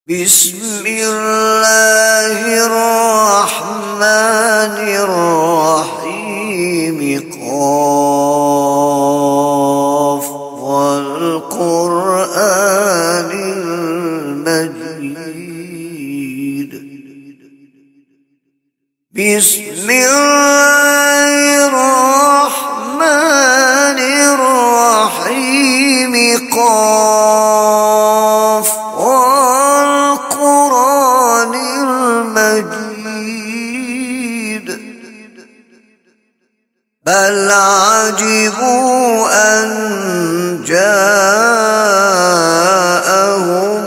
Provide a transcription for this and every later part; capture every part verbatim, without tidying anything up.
بسم الله الرحمن الرحيم قاف والقرآن المجيد. بسم الله الرحمن الرحيم قاف والقرآن المجيد. بل عجبوا أن جاءهم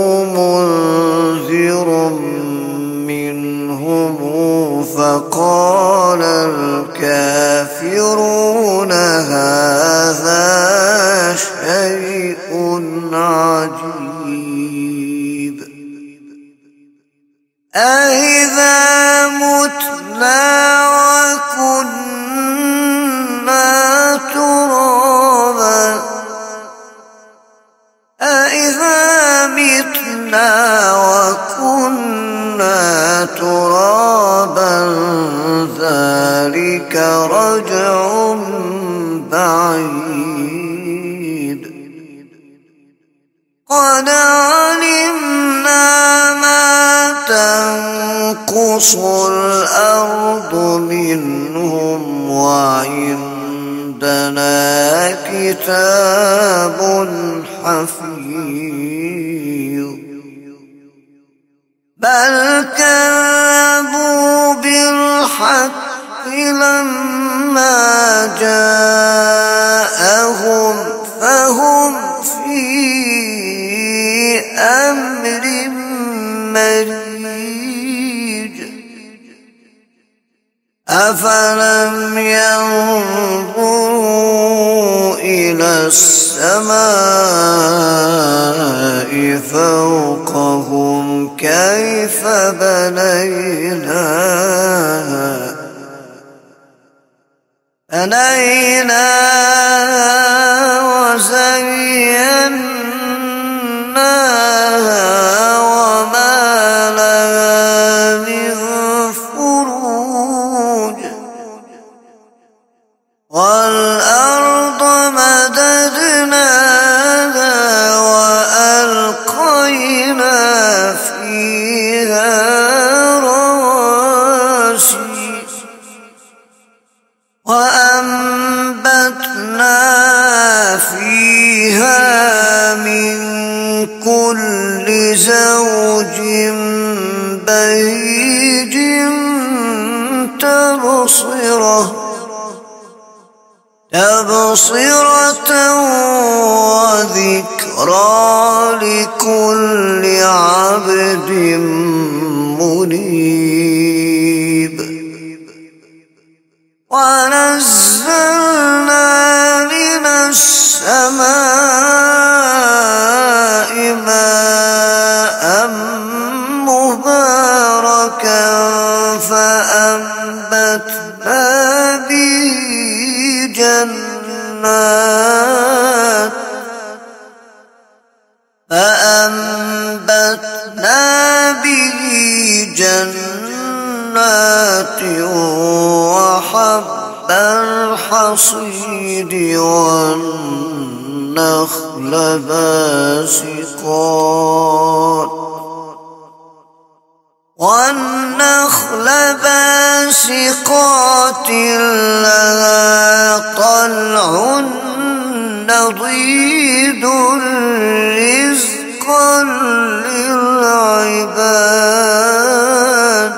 منذر منهم فقال الكافرون هذا شيء عجيب. أإذا متنا وكنا ترابا أإذا متنا وكنا ترابا ذلك رجع بعيد. قد علمنا ما تنقص الأرض منهم وعندنا كتاب حفيظ. بل كذبوا بالحق لما جاءهم فهم في أمر مريج. أفلم ينظروا إلى السماء فوقهم كيف بنيناها بنيناها وزيناها وما لها من فروج. والأرض مددناها وألقينا فيها رواسي وأنبتنا فيها من كل زوج بهيج تبصرة تبصرة وذكرى لكل عبد منيب. ونزلنا من السماء ماء مباركا فأنبتنا به جنات فأنبتنا به جنات وحب الحصيد والنخل باسقات والنخل باسقات لها طلع نضيد رزقا للعباد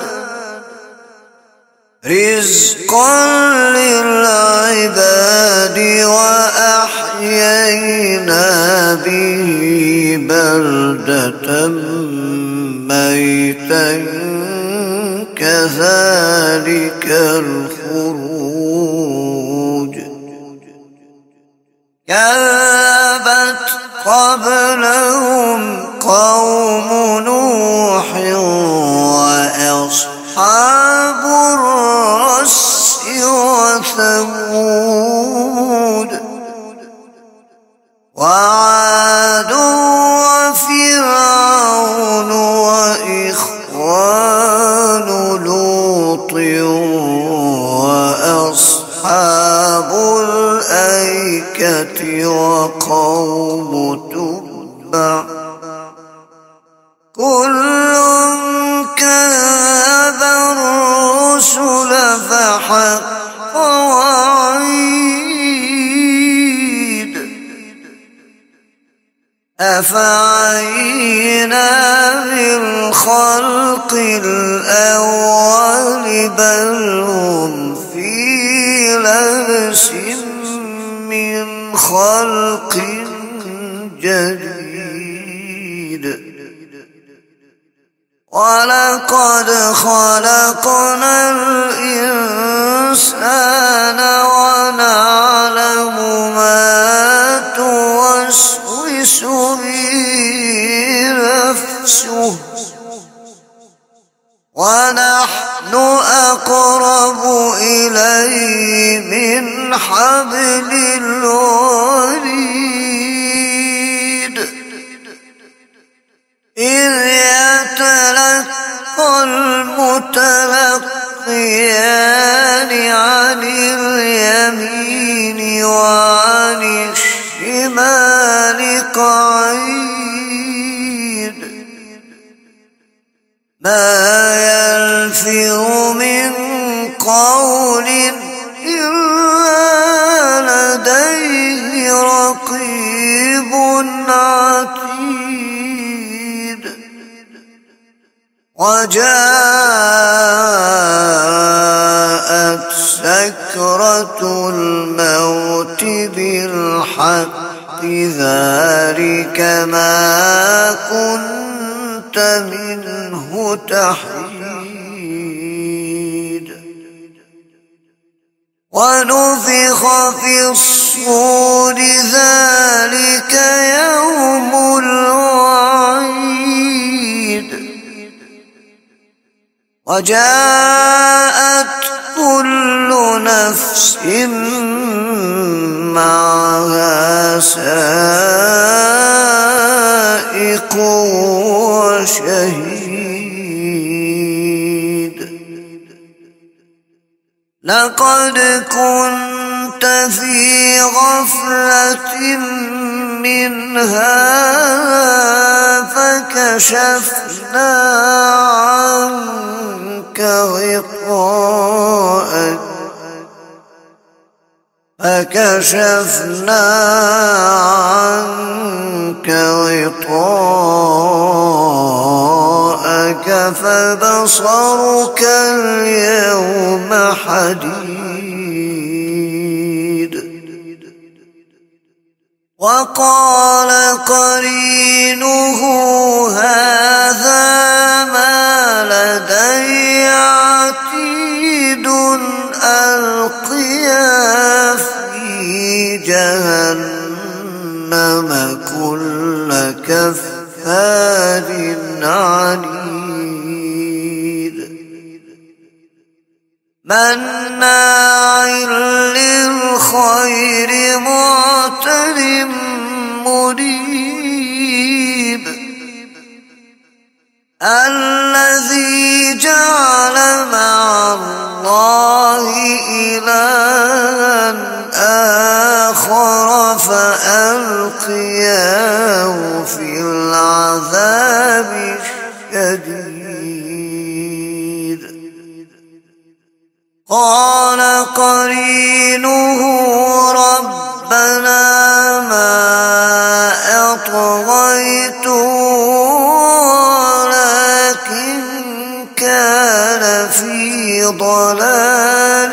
رزقا للعباد وأحيينا به بلدة ميتا كذلك الخروج. كذبت قبلهم قوم نوح وأصحاب الرس وثمود وعاد وفرعون كل كذب الرسل فحق وعيد أفعينا بالخلق الأول بل هم في لبس من خلق جديد ولقد خلقنا الإنسان ونعلم ما توسوس به نفسه ونحن أقرب إليه من حبل الوريد إذ يتلقى المتلقيان عن اليمين وعن الشمال قعيد ما يلفظ من قول إلا لديه رقيب عتيد وجاءت سكرة الموت بالحق ذلك ما كنت منه تحيد ونفخ في الصور ذلك يوم الوعيد وجاءت كل نفس معها سائق وشهيد لقد كنت في غفلة من هذا فكشفنا عنك غطاءك فكشفنا عنك غطاءك فبصرك اليوم حديد وقال قرينه هذا ما لدي عتيد ألقيا في جهنم كل كفار عنيد مناع للخير معتد مريب الذي جعل مع الله إلها آخر فألقياه في العذاب الشديد قال قرينه ربنا ما أطغيته ولكن كان في ضلال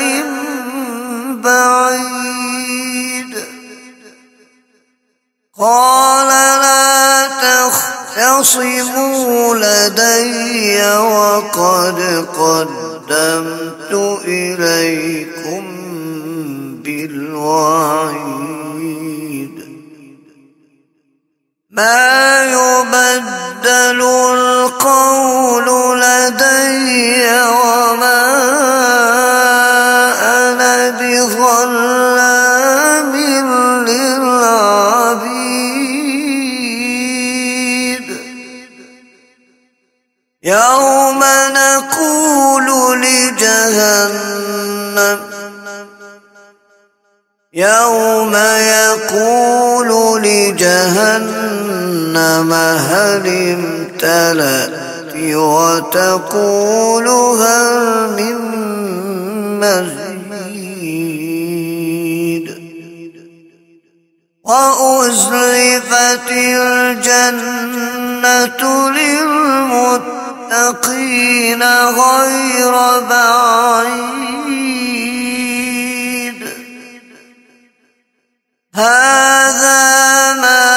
بعيد قال لا تختصموا لدي وقد قدمت إليكم بالوعيد ما يبدل القول لدي وما أنا بظلام للعبيد يوم نقول لجهنم يوم يقول لجهنم هل امتلأت وتقول هل من مزيد وأزلفت الجنة للمتقين غير بعيد هذا ما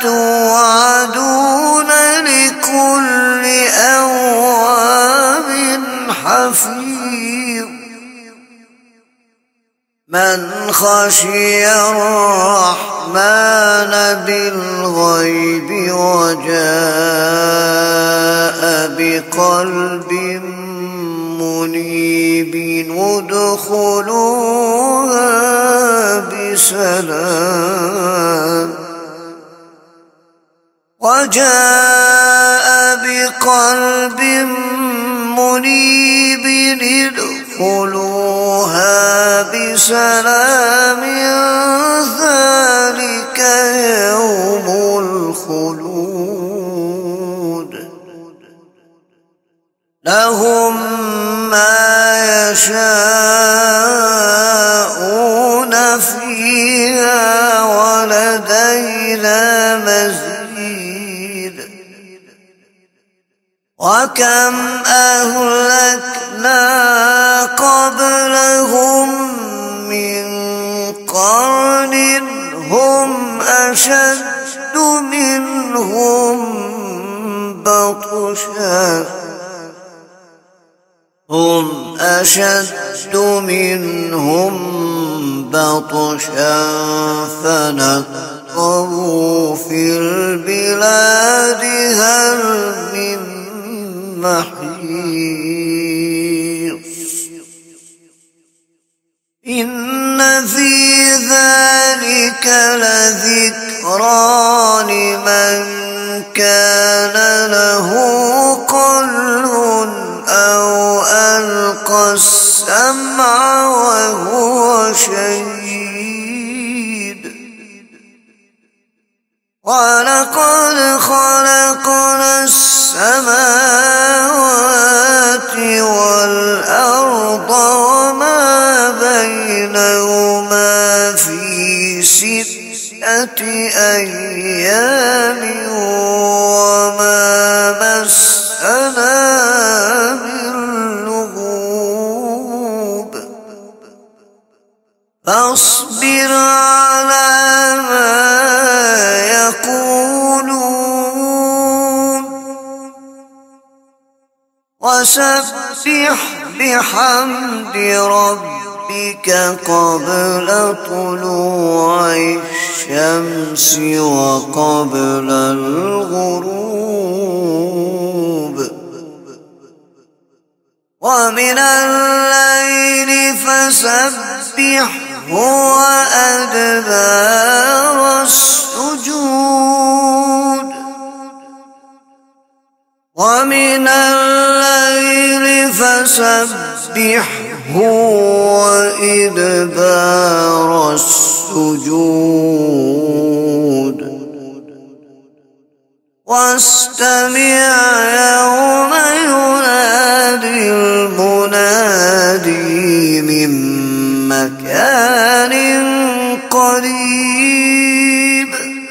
توعدون لكل أواب حفيظ من خشي الرحمن بالغيب وجاء بقلب منيب ادخلوها بسلام وجاء بقلب منيب ادخلوها بسلام ذلك يوم الخلود لهم ما يشاءون فيها ولدينا مزيد وكم أهلكنا قبلهم من قرن هم أشد منهم بطشا هم أشد منهم بطشا فنقبوا في البلاد هل من محيص إن في ذلك لذكرى لمن كان له قلب أو ألقى السمع وهو شهيد ولقد خلقنا السماوات والأرض وما بينهما في ستة أيام وما مسنا من لغوب فاصبر على ما يقولون وسبح بحمد ربك قبل طلوع الشمس وقبل الغروب ومن الليل فسبحه وأدبار السجود ومن الليل فسبحه وإدبار السجود واستمع يوم ينادي المنادي من مكان قريب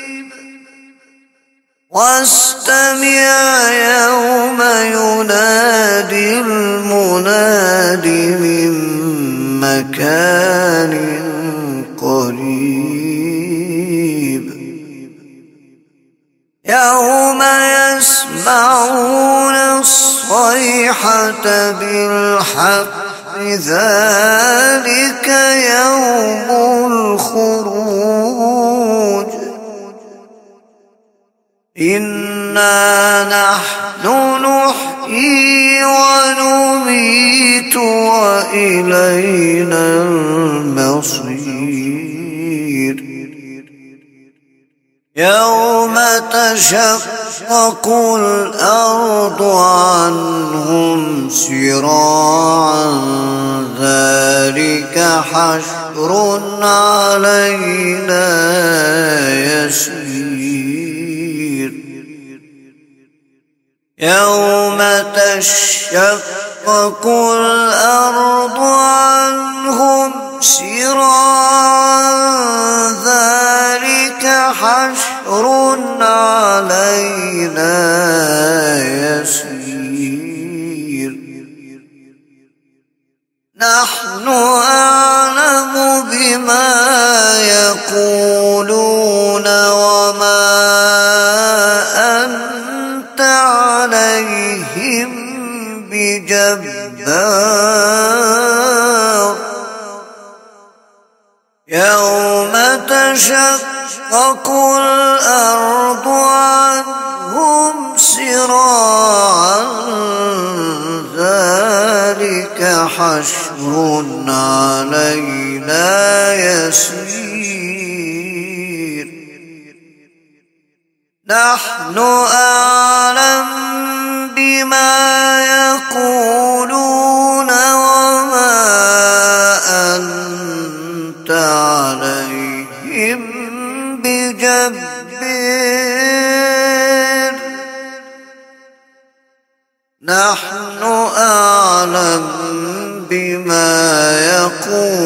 واستمع يوم ينادي المنادي من مكان قريب يوم يسمعون الصيحة بالحق ذلك يوم الخروج إنا نحن نحيي ونميت وإلينا المصير يوم تشقق الأرض عنهم سراعا ذلك حشر علينا يسير يوم تشقق الأرض عنهم سراعا ذلك حشر علينا يسير نحن أعلم بما يقولون وما أنت عليهم بجبار يوم تشقق الأرض عنهم سراعا ذلك حشر علينا يسير نحن أعلم بما يقولون وما أنت عليهم بجبار نحن أعلم بما يقولون